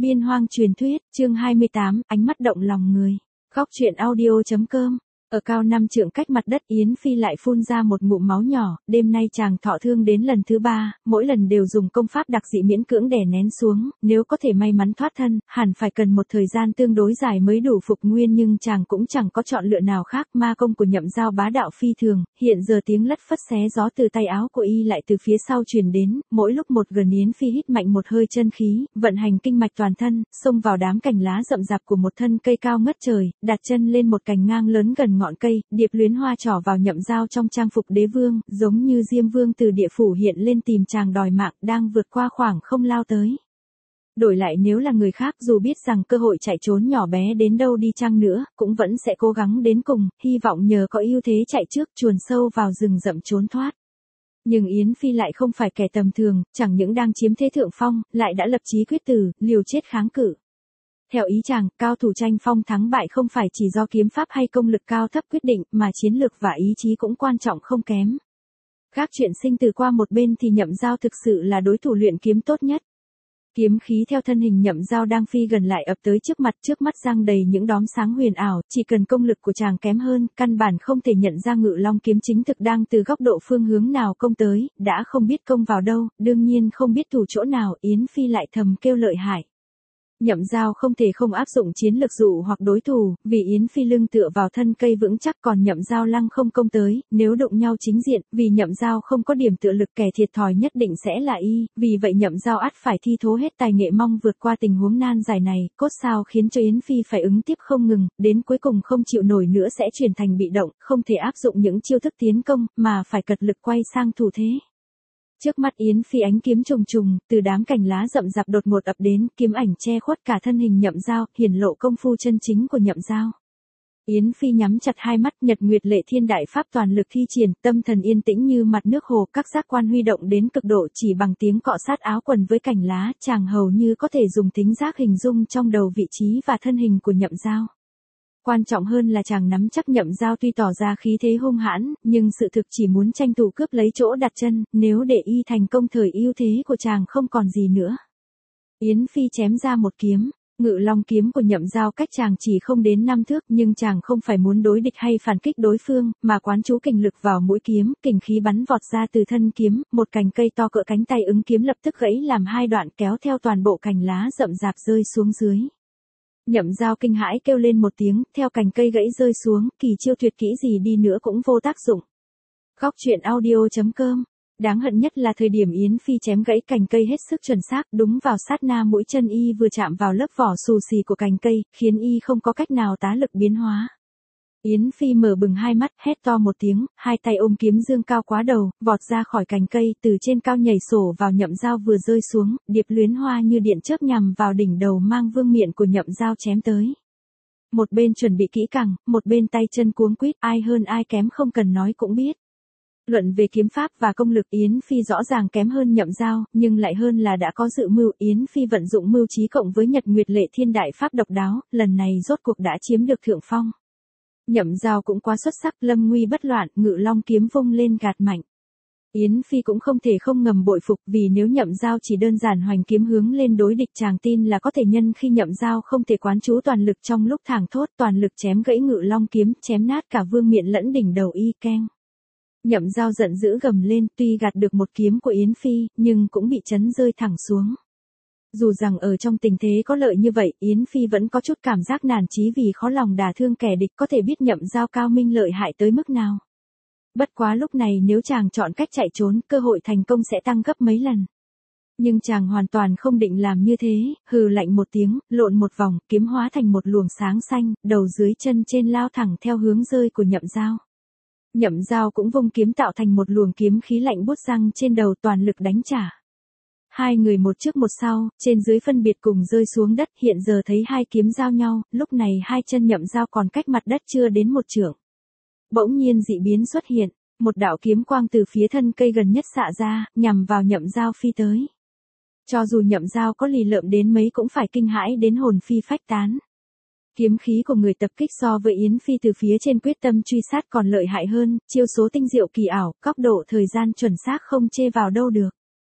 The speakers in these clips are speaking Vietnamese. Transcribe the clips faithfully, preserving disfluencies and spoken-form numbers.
Biên hoang truyền thuyết, chương hai mươi tám, ánh mắt động lòng người. Góc truyện audio chấm com. Ở cao năm trượng cách mặt đất, Yến Phi lại phun ra một ngụm máu nhỏ, đêm nay chàng thọ thương đến lần thứ ba, mỗi lần đều dùng công pháp đặc dị miễn cưỡng đè nén xuống, nếu có thể may mắn thoát thân, hẳn phải cần một thời gian tương đối dài mới đủ phục nguyên, nhưng chàng cũng chẳng có chọn lựa nào khác. Ma công của Nhậm Giao bá đạo phi thường, hiện giờ tiếng lất phất xé gió từ tay áo của y lại từ phía sau truyền đến, mỗi lúc một gần. Yến Phi hít mạnh một hơi chân khí, vận hành kinh mạch toàn thân, xông vào đám cành lá rậm rạp của một thân cây cao ngất trời, đặt chân lên một cành ngang lớn gần ngọn cây, Điệp Luyến Hoa trỏ vào Nhậm Giao trong trang phục đế vương, giống như Diêm Vương từ địa phủ hiện lên tìm chàng đòi mạng, đang vượt qua khoảng không lao tới. Đổi lại nếu là người khác, dù biết rằng cơ hội chạy trốn nhỏ bé đến đâu đi chăng nữa, cũng vẫn sẽ cố gắng đến cùng, hy vọng nhờ có ưu thế chạy trước chuồn sâu vào rừng rậm trốn thoát. Nhưng Yến Phi lại không phải kẻ tầm thường, chẳng những đang chiếm thế thượng phong, lại đã lập chí quyết tử, liều chết kháng cự. Theo ý chàng, cao thủ tranh phong thắng bại không phải chỉ do kiếm pháp hay công lực cao thấp quyết định, mà chiến lược và ý chí cũng quan trọng không kém. Gác chuyện sinh từ qua một bên thì Nhậm Giao thực sự là đối thủ luyện kiếm tốt nhất. Kiếm khí theo thân hình Nhậm Giao đang phi gần lại ập tới trước mặt, trước mắt giăng đầy những đóm sáng huyền ảo, chỉ cần công lực của chàng kém hơn, căn bản không thể nhận ra Ngự Long kiếm chính thực đang từ góc độ phương hướng nào công tới, đã không biết công vào đâu, đương nhiên không biết thủ chỗ nào, Yến Phi lại thầm kêu lợi hại. Nhậm Giao không thể không áp dụng chiến lược dụ hoặc đối thủ, vì Yến Phi lưng tựa vào thân cây vững chắc, còn Nhậm Giao lăng không công tới, nếu đụng nhau chính diện, vì Nhậm Giao không có điểm tựa lực, kẻ thiệt thòi nhất định sẽ là y, vì vậy Nhậm Giao ắt phải thi thố hết tài nghệ mong vượt qua tình huống nan giải này, cốt sao khiến cho Yến Phi phải ứng tiếp không ngừng, đến cuối cùng không chịu nổi nữa sẽ chuyển thành bị động, không thể áp dụng những chiêu thức tiến công, mà phải cật lực quay sang thủ thế. Trước mắt Yến Phi ánh kiếm trùng trùng, từ đám cành lá rậm rạp đột ngột ập đến, kiếm ảnh che khuất cả thân hình Nhậm Giao, hiển lộ công phu chân chính của Nhậm Giao. Yến Phi nhắm chặt hai mắt, Nhật Nguyệt Lệ Thiên đại pháp toàn lực thi triển, tâm thần yên tĩnh như mặt nước hồ, các giác quan huy động đến cực độ, chỉ bằng tiếng cọ sát áo quần với cành lá, chàng hầu như có thể dùng thính giác hình dung trong đầu vị trí và thân hình của Nhậm Giao. Quan trọng hơn là chàng nắm chắc Nhậm Giao tuy tỏ ra khí thế hung hãn, nhưng sự thực chỉ muốn tranh thủ cướp lấy chỗ đặt chân, nếu để y thành công thời ưu thế của chàng không còn gì nữa. Yến Phi chém ra một kiếm, Ngự Long kiếm của Nhậm Giao cách chàng chỉ không đến năm thước, nhưng chàng không phải muốn đối địch hay phản kích đối phương, mà quán chú kình lực vào mũi kiếm, kình khí bắn vọt ra từ thân kiếm, một cành cây to cỡ cánh tay ứng kiếm lập tức gãy làm hai đoạn, kéo theo toàn bộ cành lá rậm rạp rơi xuống dưới. Nhậm Giao kinh hãi kêu lên một tiếng, theo cành cây gãy rơi xuống, kỳ chiêu tuyệt kỹ gì đi nữa cũng vô tác dụng. Góc truyện audio chấm com. Đáng hận nhất là thời điểm Yến Phi chém gãy cành cây hết sức chuẩn xác, đúng vào sát na mũi chân y vừa chạm vào lớp vỏ xù xì của cành cây, khiến y không có cách nào tá lực biến hóa. Yến Phi mở bừng hai mắt, hét to một tiếng, hai tay ôm kiếm dương cao quá đầu, vọt ra khỏi cành cây, từ trên cao nhảy sổ vào Nhậm Giao vừa rơi xuống, Điệp Luyến Hoa như điện chớp nhằm vào đỉnh đầu mang vương miện của Nhậm Giao chém tới. Một bên chuẩn bị kỹ càng, một bên tay chân cuống quýt, ai hơn ai kém không cần nói cũng biết. Luận về kiếm pháp và công lực, Yến Phi rõ ràng kém hơn Nhậm Giao, nhưng lại hơn là đã có dự mưu, Yến Phi vận dụng mưu trí cộng với Nhật Nguyệt Lệ Thiên đại pháp độc đáo, lần này rốt cuộc đã chiếm được thượng phong. Nhậm Giao cũng quá xuất sắc, lâm nguy bất loạn, Ngự Long kiếm vung lên gạt mạnh. Yến Phi cũng không thể không ngầm bội phục, vì nếu Nhậm Giao chỉ đơn giản hoành kiếm hướng lên đối địch, chàng tin là có thể nhân khi Nhậm Giao không thể quán chú toàn lực trong lúc thảng thốt, toàn lực chém gãy Ngự Long kiếm, chém nát cả vương miện lẫn đỉnh đầu y keng. Nhậm Giao giận dữ gầm lên, tuy gạt được một kiếm của Yến Phi, nhưng cũng bị chấn rơi thẳng xuống. Dù rằng ở trong tình thế có lợi như vậy, Yến Phi vẫn có chút cảm giác nản chí vì khó lòng đả thương kẻ địch, có thể biết Nhậm Giao cao minh lợi hại tới mức nào. Bất quá lúc này nếu chàng chọn cách chạy trốn, cơ hội thành công sẽ tăng gấp mấy lần. Nhưng chàng hoàn toàn không định làm như thế, hừ lạnh một tiếng, lộn một vòng, kiếm hóa thành một luồng sáng xanh, đầu dưới chân trên lao thẳng theo hướng rơi của Nhậm Giao. Nhậm Giao cũng vung kiếm tạo thành một luồng kiếm khí lạnh buốt răng trên đầu, toàn lực đánh trả. Hai người một trước một sau, trên dưới phân biệt cùng rơi xuống đất, hiện giờ thấy hai kiếm giao nhau, lúc này hai chân Nhậm Giao còn cách mặt đất chưa đến một trượng. Bỗng nhiên dị biến xuất hiện, một đạo kiếm quang từ phía thân cây gần nhất xạ ra, nhằm vào Nhậm Giao phi tới. Cho dù Nhậm Giao có lì lợm đến mấy cũng phải kinh hãi đến hồn phi phách tán. Kiếm khí của người tập kích so với Yến Phi từ phía trên quyết tâm truy sát còn lợi hại hơn, chiêu số tinh diệu kỳ ảo, góc độ thời gian chuẩn xác không chê vào đâu được.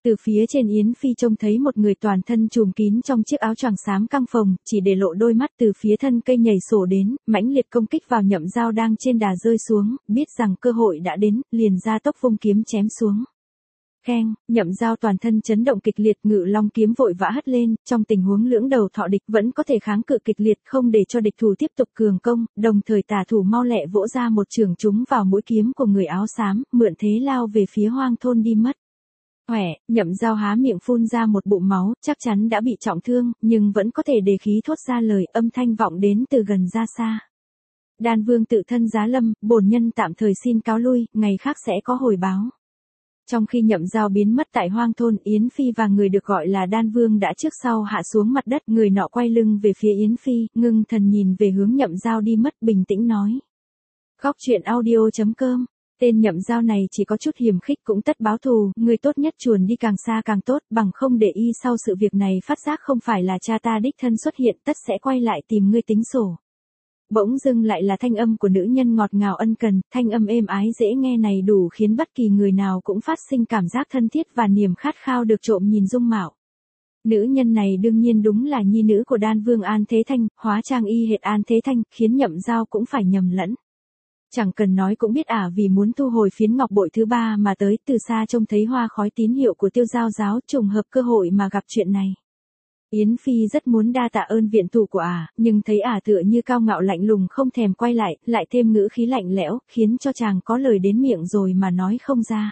Từ phía trên Yến Phi trông thấy một người toàn thân trùm kín trong chiếc áo choàng xám căng phồng, chỉ để lộ đôi mắt từ phía thân cây nhảy sổ đến, mãnh liệt công kích vào Nhậm Giao đang trên đà rơi xuống, biết rằng cơ hội đã đến, liền ra tốc vung kiếm chém xuống. Keng, Nhậm Giao toàn thân chấn động kịch liệt, Ngự Long kiếm vội vã hất lên, trong tình huống lưỡng đầu thọ địch vẫn có thể kháng cự kịch liệt, không để cho địch thủ tiếp tục cường công, đồng thời tả thủ mau lẹ vỗ ra một chưởng trúng vào mũi kiếm của người áo xám, mượn thế lao về phía Hoang Thôn đi mất. Hoẻ, Nhậm Giao há miệng phun ra một bụng máu, chắc chắn đã bị trọng thương, nhưng vẫn có thể đề khí thốt ra lời, âm thanh vọng đến từ gần ra xa. Đan Vương tự thân giá lâm, bổn nhân tạm thời xin cáo lui, ngày khác sẽ có hồi báo. Trong khi Nhậm Giao biến mất tại Hoang Thôn, Yến Phi và người được gọi là Đan Vương đã trước sau hạ xuống mặt đất, người nọ quay lưng về phía Yến Phi, ngưng thần nhìn về hướng Nhậm Giao đi mất, bình tĩnh nói. Góc truyện audio chấm com. Tên Nhậm Giao này chỉ có chút hiềm khích cũng tất báo thù, người tốt nhất chuồn đi càng xa càng tốt, bằng không để y sau sự việc này phát giác không phải là cha ta đích thân xuất hiện, tất sẽ quay lại tìm ngươi tính sổ. Bỗng dưng lại là thanh âm của nữ nhân ngọt ngào ân cần, thanh âm êm ái dễ nghe này đủ khiến bất kỳ người nào cũng phát sinh cảm giác thân thiết và niềm khát khao được trộm nhìn dung mạo. Nữ nhân này đương nhiên đúng là nhi nữ của Đan Vương An Thế Thanh, hóa trang y hệt An Thế Thanh, khiến Nhậm Giao cũng phải nhầm lẫn. Chẳng cần nói cũng biết ả vì muốn thu hồi phiến ngọc bội thứ ba mà tới, từ xa trông thấy hoa khói tín hiệu của Tiêu Giao giáo, trùng hợp cơ hội mà gặp chuyện này. Yến Phi rất muốn đa tạ ơn viện thủ của ả, nhưng thấy ả tựa như cao ngạo lạnh lùng không thèm quay lại, lại thêm ngữ khí lạnh lẽo, khiến cho chàng có lời đến miệng rồi mà nói không ra.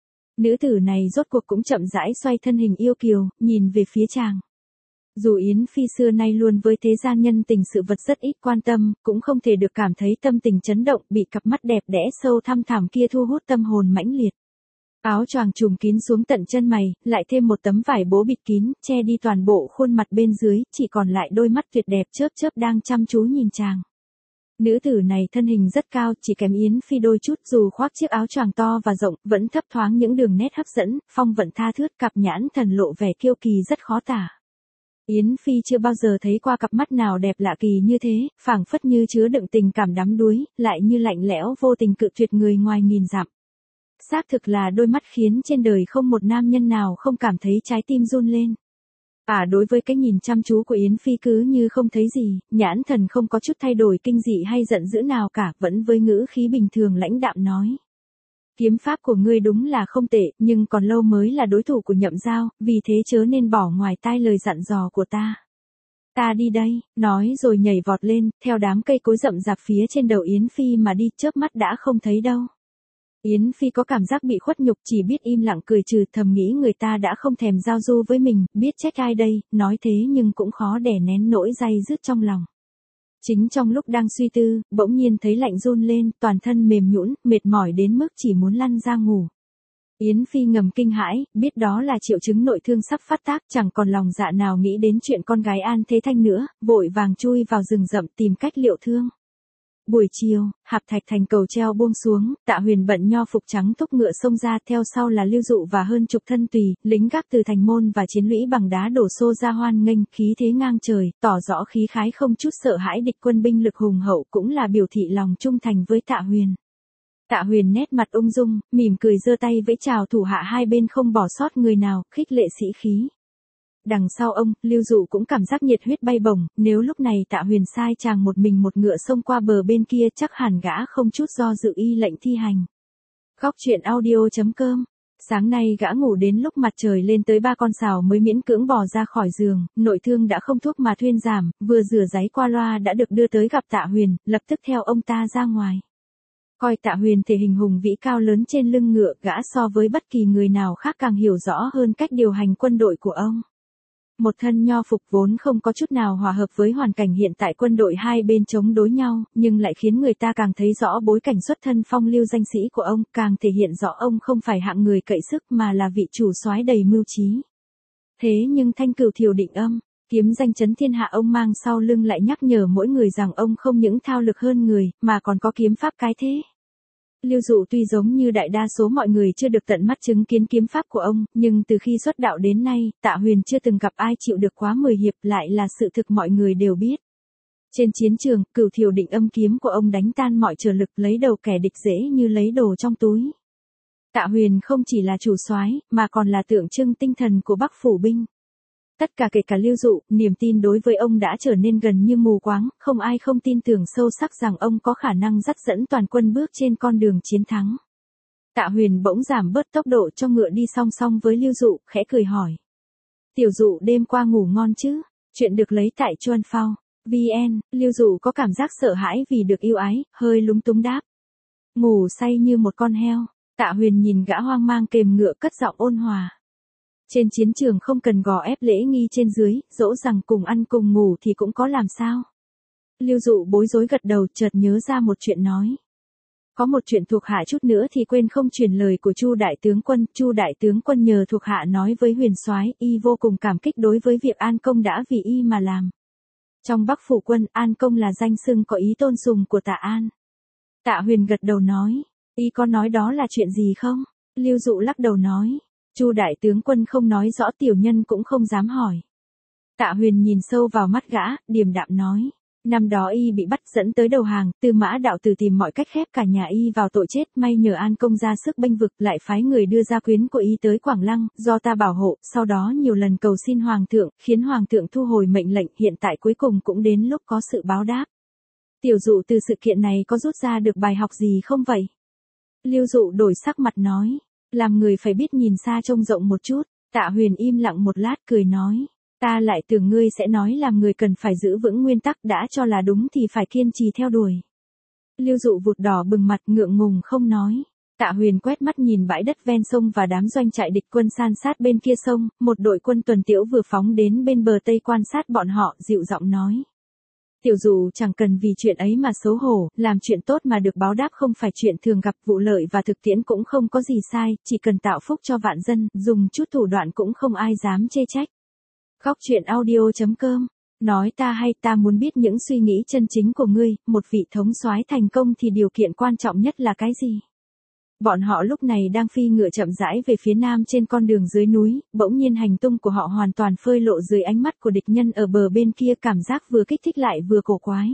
Nữ tử này rốt cuộc cũng chậm rãi xoay thân hình yêu kiều, nhìn về phía chàng. Dù Yến Phi xưa nay luôn với thế gian nhân tình sự vật rất ít quan tâm, cũng không thể được cảm thấy tâm tình chấn động, bị cặp mắt đẹp đẽ sâu thăm thẳm kia thu hút tâm hồn mãnh liệt. Áo choàng trùm kín xuống tận chân mày, lại thêm một tấm vải bố bịt kín, che đi toàn bộ khuôn mặt bên dưới, chỉ còn lại đôi mắt tuyệt đẹp chớp chớp đang chăm chú nhìn chàng. Nữ tử này thân hình rất cao, chỉ kém Yến Phi đôi chút, dù khoác chiếc áo choàng to và rộng, vẫn thấp thoáng những đường nét hấp dẫn, phong vận tha thướt, cặp nhãn thần lộ vẻ kiêu kỳ rất khó tả. Yến Phi chưa bao giờ thấy qua cặp mắt nào đẹp lạ kỳ như thế, phảng phất như chứa đựng tình cảm đắm đuối, lại như lạnh lẽo vô tình cự tuyệt người ngoài nghìn dặm. Xác thực là đôi mắt khiến trên đời không một nam nhân nào không cảm thấy trái tim run lên. À đối với cái nhìn chăm chú của Yến Phi cứ như không thấy gì, nhãn thần không có chút thay đổi kinh dị hay giận dữ nào cả, vẫn với ngữ khí bình thường lãnh đạm nói. Kiếm pháp của ngươi đúng là không tệ, nhưng còn lâu mới là đối thủ của Nhậm Giao, vì thế chớ nên bỏ ngoài tai lời dặn dò của ta. Ta đi đây, nói rồi nhảy vọt lên, theo đám cây cối rậm rạp phía trên đầu Yến Phi mà đi, chớp mắt đã không thấy đâu. Yến Phi có cảm giác bị khuất nhục, chỉ biết im lặng cười trừ, thầm nghĩ người ta đã không thèm giao du với mình, biết trách ai đây, nói thế nhưng cũng khó đè nén nỗi day dứt trong lòng. Chính trong lúc đang suy tư, bỗng nhiên thấy lạnh run lên, toàn thân mềm nhũn, mệt mỏi đến mức chỉ muốn lăn ra ngủ. Yến Phi ngầm kinh hãi, biết đó là triệu chứng nội thương sắp phát tác, chẳng còn lòng dạ nào nghĩ đến chuyện con gái An Thế Thanh nữa, vội vàng chui vào rừng rậm tìm cách liệu thương. Buổi chiều, Hạp Thạch thành cầu treo buông xuống, Tạ Huyền bận nho phục trắng thúc ngựa xông ra, theo sau là Lưu Dụ và hơn chục thân tùy, lính gác từ thành môn và chiến lũy bằng đá đổ xô ra hoan nghênh, khí thế ngang trời, tỏ rõ khí khái không chút sợ hãi địch quân binh lực hùng hậu, cũng là biểu thị lòng trung thành với Tạ Huyền. Tạ Huyền nét mặt ung dung, mỉm cười giơ tay vẫy chào thủ hạ hai bên không bỏ sót người nào, khích lệ sĩ khí. Đằng sau ông, Lưu Dụ cũng cảm giác nhiệt huyết bay bổng, nếu lúc này Tạ Huyền sai chàng một mình một ngựa xông qua bờ bên kia chắc hẳn gã không chút do dự y lệnh thi hành. Góc truyện audio chấm com. Sáng nay gã ngủ đến lúc mặt trời lên tới ba con sào mới miễn cưỡng bò ra khỏi giường, nội thương đã không thuốc mà thuyên giảm, vừa rửa giấy qua loa đã được đưa tới gặp Tạ Huyền, lập tức theo ông ta ra ngoài. Coi Tạ Huyền thể hình hùng vĩ cao lớn trên lưng ngựa, gã so với bất kỳ người nào khác càng hiểu rõ hơn cách điều hành quân đội của ông. Một thân nho phục vốn không có chút nào hòa hợp với hoàn cảnh hiện tại quân đội hai bên chống đối nhau, nhưng lại khiến người ta càng thấy rõ bối cảnh xuất thân phong lưu danh sĩ của ông, càng thể hiện rõ ông không phải hạng người cậy sức mà là vị chủ soái đầy mưu trí. Thế nhưng Thanh Cửu Thiều Định Âm, kiếm danh chấn thiên hạ ông mang sau lưng lại nhắc nhở mỗi người rằng ông không những thao lược hơn người, mà còn có kiếm pháp cái thế. Lưu Dụ tuy giống như đại đa số mọi người chưa được tận mắt chứng kiến kiếm pháp của ông, nhưng từ khi xuất đạo đến nay, Tạ Huyền chưa từng gặp ai chịu được quá mười hiệp, lại là sự thực mọi người đều biết. Trên chiến trường, Cửu Thiều Định Âm kiếm của ông đánh tan mọi trở lực, lấy đầu kẻ địch dễ như lấy đồ trong túi. Tạ Huyền không chỉ là chủ soái, mà còn là tượng trưng tinh thần của Bắc phủ binh. Tất cả kể cả Lưu Dụ, niềm tin đối với ông đã trở nên gần như mù quáng, không ai không tin tưởng sâu sắc rằng ông có khả năng dắt dẫn toàn quân bước trên con đường chiến thắng. Tạ Huyền bỗng giảm bớt tốc độ cho ngựa đi song song với Lưu Dụ, khẽ cười hỏi. Tiểu Dụ đêm qua ngủ ngon chứ? Chuyện được lấy tại Chuan Phao. vn, Lưu Dụ có cảm giác sợ hãi vì được yêu ái, hơi lúng túng đáp. Ngủ say như một con heo. Tạ Huyền nhìn gã hoang mang kềm ngựa cất giọng ôn hòa. Trên chiến trường không cần gò ép lễ nghi trên dưới, dỗ rằng cùng ăn cùng ngủ thì cũng có làm sao. Lưu Dụ bối rối gật đầu, chợt nhớ ra một chuyện nói. Có một chuyện thuộc hạ chút nữa thì quên không truyền lời của Chu đại tướng quân. Chu đại tướng quân nhờ thuộc hạ nói với Huyền soái, y vô cùng cảm kích đối với việc An Công đã vì y mà làm. Trong Bắc phủ quân, An Công là danh xưng có ý tôn sùng của Tạ An. Tạ Huyền gật đầu nói, y có nói đó là chuyện gì không? Lưu Dụ lắc đầu nói, Chu đại tướng quân không nói rõ, tiểu nhân cũng không dám hỏi. Tạ Huyền nhìn sâu vào mắt gã, điềm đạm nói. Năm đó y bị bắt dẫn tới đầu hàng, Tư Mã đạo tử tìm mọi cách khép cả nhà y vào tội chết, may nhờ An Công ra sức bênh vực, lại phái người đưa gia quyến của y tới Quảng Lăng, do ta bảo hộ, sau đó nhiều lần cầu xin hoàng thượng, khiến hoàng thượng thu hồi mệnh lệnh, hiện tại cuối cùng cũng đến lúc có sự báo đáp. Tiểu Dụ từ sự kiện này có rút ra được bài học gì không vậy? Lưu Dụ đổi sắc mặt nói, làm người phải biết nhìn xa trông rộng một chút. Tạ Huyền im lặng một lát cười nói. Ta lại tưởng ngươi sẽ nói làm người cần phải giữ vững nguyên tắc, đã cho là đúng thì phải kiên trì theo đuổi. Lưu Dụ vụt đỏ bừng mặt, ngượng ngùng không nói. Tạ Huyền quét mắt nhìn bãi đất ven sông và đám doanh trại địch quân san sát bên kia sông, một đội quân tuần tiễu vừa phóng đến bên bờ tây quan sát bọn họ, dịu giọng nói. Tiểu Dụ chẳng cần vì chuyện ấy mà xấu hổ, làm chuyện tốt mà được báo đáp không phải chuyện thường gặp, vụ lợi và thực tiễn cũng không có gì sai, chỉ cần tạo phúc cho vạn dân, dùng chút thủ đoạn cũng không ai dám chê trách. Góc truyện audio chấm com. Nói ta hay, ta muốn biết những suy nghĩ chân chính của ngươi, một vị thống soái thành công thì điều kiện quan trọng nhất là cái gì? Bọn họ lúc này đang phi ngựa chậm rãi về phía nam trên con đường dưới núi, bỗng nhiên hành tung của họ hoàn toàn phơi lộ dưới ánh mắt của địch nhân ở bờ bên kia, cảm giác vừa kích thích lại vừa cổ quái.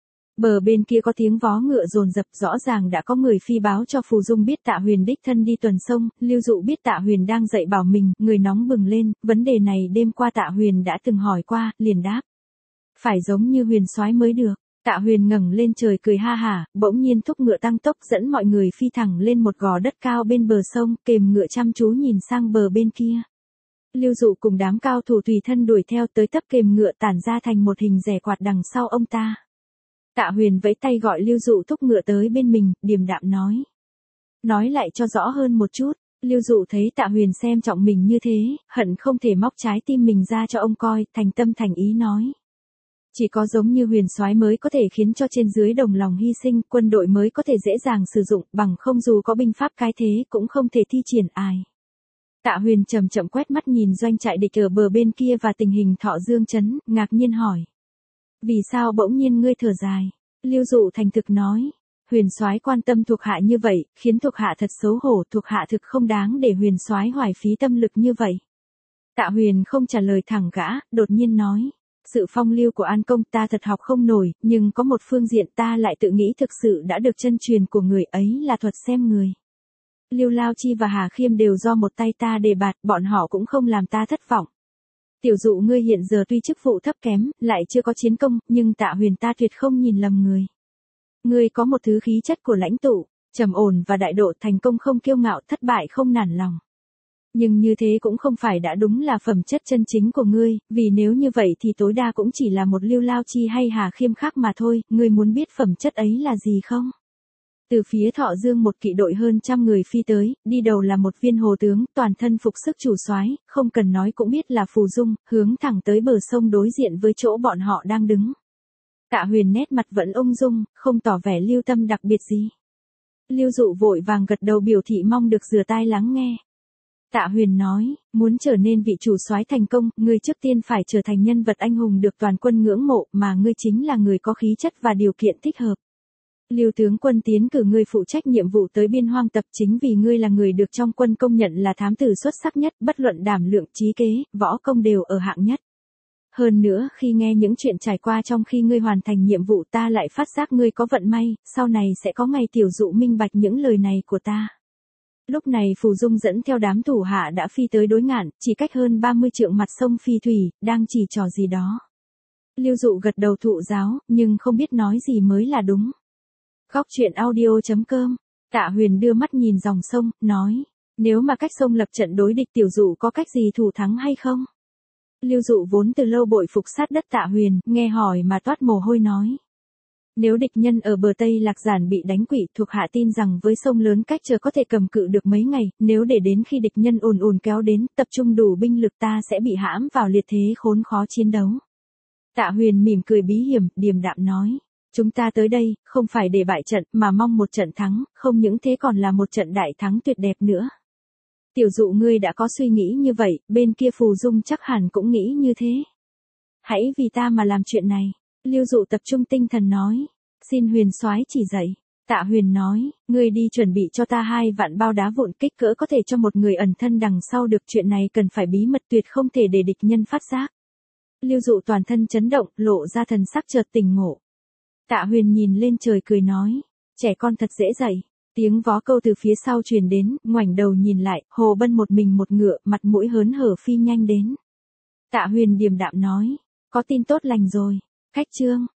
Bờ bên kia có tiếng vó ngựa dồn dập, rõ ràng đã có người phi báo cho Phù Dung biết Tạ Huyền đích thân đi tuần sông. Lưu Dụ biết Tạ Huyền đang dạy bảo mình, người nóng bừng lên, vấn đề này đêm qua Tạ Huyền đã từng hỏi qua, liền đáp. Phải giống như Huyền soái mới được. Tạ Huyền ngẩng lên trời cười ha hả, bỗng nhiên thúc ngựa tăng tốc dẫn mọi người phi thẳng lên một gò đất cao bên bờ sông, kềm ngựa chăm chú nhìn sang bờ bên kia. Lưu Dụ cùng đám cao thủ tùy thân đuổi theo tới tấp kềm ngựa tản ra thành một hình rẻ quạt đằng sau ông ta. Tạ Huyền vẫy tay gọi Lưu Dụ thúc ngựa tới bên mình, điềm đạm nói. Nói lại cho rõ hơn một chút. Lưu Dụ thấy Tạ Huyền xem trọng mình như thế, hận không thể móc trái tim mình ra cho ông coi, thành tâm thành ý nói. Chỉ có giống như Huyền soái mới có thể khiến cho trên dưới đồng lòng hy sinh, quân đội mới có thể dễ dàng sử dụng, bằng không dù có binh pháp cái thế cũng không thể thi triển ai. Tạ Huyền chậm chậm quét mắt nhìn doanh trại địch ở bờ bên kia và tình hình Thọ Dương trấn, ngạc nhiên hỏi. Vì sao bỗng nhiên ngươi thở dài? Lưu Dụ thành thực nói. Huyền soái quan tâm thuộc hạ như vậy, khiến thuộc hạ thật xấu hổ, thuộc hạ thực không đáng để Huyền soái hoài phí tâm lực như vậy. Tạ Huyền không trả lời thẳng gã, đột nhiên nói. Sự phong lưu của An Công ta thật học không nổi, nhưng có một phương diện ta lại tự nghĩ thực sự đã được chân truyền của người ấy là thuật xem người. Lưu Lao Chi và Hà Khiêm đều do một tay ta đề bạt, bọn họ cũng không làm ta thất vọng. Tiểu Dụ ngươi hiện giờ tuy chức vụ thấp kém, lại chưa có chiến công, nhưng Tạ Huyền ta tuyệt không nhìn lầm người. Ngươi có một thứ khí chất của lãnh tụ, trầm ổn và đại độ, thành công không kiêu ngạo, thất bại không nản lòng. Nhưng như thế cũng không phải đã đúng là phẩm chất chân chính của ngươi, vì nếu như vậy thì tối đa cũng chỉ là một Lưu Lao Chi hay Hà Khiêm khác mà thôi, ngươi muốn biết phẩm chất ấy là gì không? Từ phía Thọ Dương một kỵ đội hơn trăm người phi tới, đi đầu là một viên hồ tướng, toàn thân phục sức chủ soái, không cần nói cũng biết là Phù Dung, hướng thẳng tới bờ sông đối diện với chỗ bọn họ đang đứng. Tạ Huyền nét mặt vẫn ung dung, không tỏ vẻ lưu tâm đặc biệt gì. Lưu Dụ vội vàng gật đầu biểu thị mong được rửa tai lắng nghe. Tạ Huyền nói, muốn trở nên vị chủ soái thành công, ngươi trước tiên phải trở thành nhân vật anh hùng được toàn quân ngưỡng mộ, mà ngươi chính là người có khí chất và điều kiện thích hợp. Lưu tướng quân tiến cử ngươi phụ trách nhiệm vụ tới biên hoang tập chính vì ngươi là người được trong quân công nhận là thám tử xuất sắc nhất, bất luận đảm lượng, trí kế, võ công đều ở hạng nhất. Hơn nữa, khi nghe những chuyện trải qua trong khi ngươi hoàn thành nhiệm vụ ta lại phát giác ngươi có vận may, sau này sẽ có ngày Tiểu Dụ minh bạch những lời này của ta. Lúc này Phù Dung dẫn theo đám thủ hạ đã phi tới đối ngạn, chỉ cách hơn ba mươi trượng mặt sông Phi Thủy, đang chỉ trò gì đó. Lưu Dụ gật đầu thụ giáo, nhưng không biết nói gì mới là đúng. Góc truyện audio.com. Tạ Huyền đưa mắt nhìn dòng sông, nói, nếu mà cách sông lập trận đối địch Tiểu Dụ có cách gì thủ thắng hay không? Lưu Dụ vốn từ lâu bội phục sát đất Tạ Huyền, nghe hỏi mà toát mồ hôi nói. Nếu địch nhân ở bờ Tây Lạc Giản bị đánh quỵ, thuộc hạ tin rằng với sông lớn cách chờ có thể cầm cự được mấy ngày, nếu để đến khi địch nhân ùn ùn kéo đến, tập trung đủ binh lực ta sẽ bị hãm vào liệt thế khốn khó chiến đấu. Tạ Huyền mỉm cười bí hiểm, điềm đạm nói, chúng ta tới đây, không phải để bại trận, mà mong một trận thắng, không những thế còn là một trận đại thắng tuyệt đẹp nữa. Tiểu Dụ ngươi đã có suy nghĩ như vậy, bên kia Phù Dung chắc hẳn cũng nghĩ như thế. Hãy vì ta mà làm chuyện này. Lưu Dụ tập trung tinh thần nói, xin Huyền soái chỉ dạy. Tạ Huyền nói, ngươi đi chuẩn bị cho ta hai vạn bao đá vụn kích cỡ có thể cho một người ẩn thân đằng sau được, chuyện này cần phải bí mật tuyệt không thể để địch nhân phát giác. Lưu Dụ toàn thân chấn động, lộ ra thần sắc chợt tỉnh ngộ. Tạ Huyền nhìn lên trời cười nói, trẻ con thật dễ dạy. Tiếng vó câu từ phía sau truyền đến, ngoảnh đầu nhìn lại, Hồ Bân một mình một ngựa, mặt mũi hớn hở phi nhanh đến. Tạ Huyền điềm đạm nói, có tin tốt lành rồi. Cách chương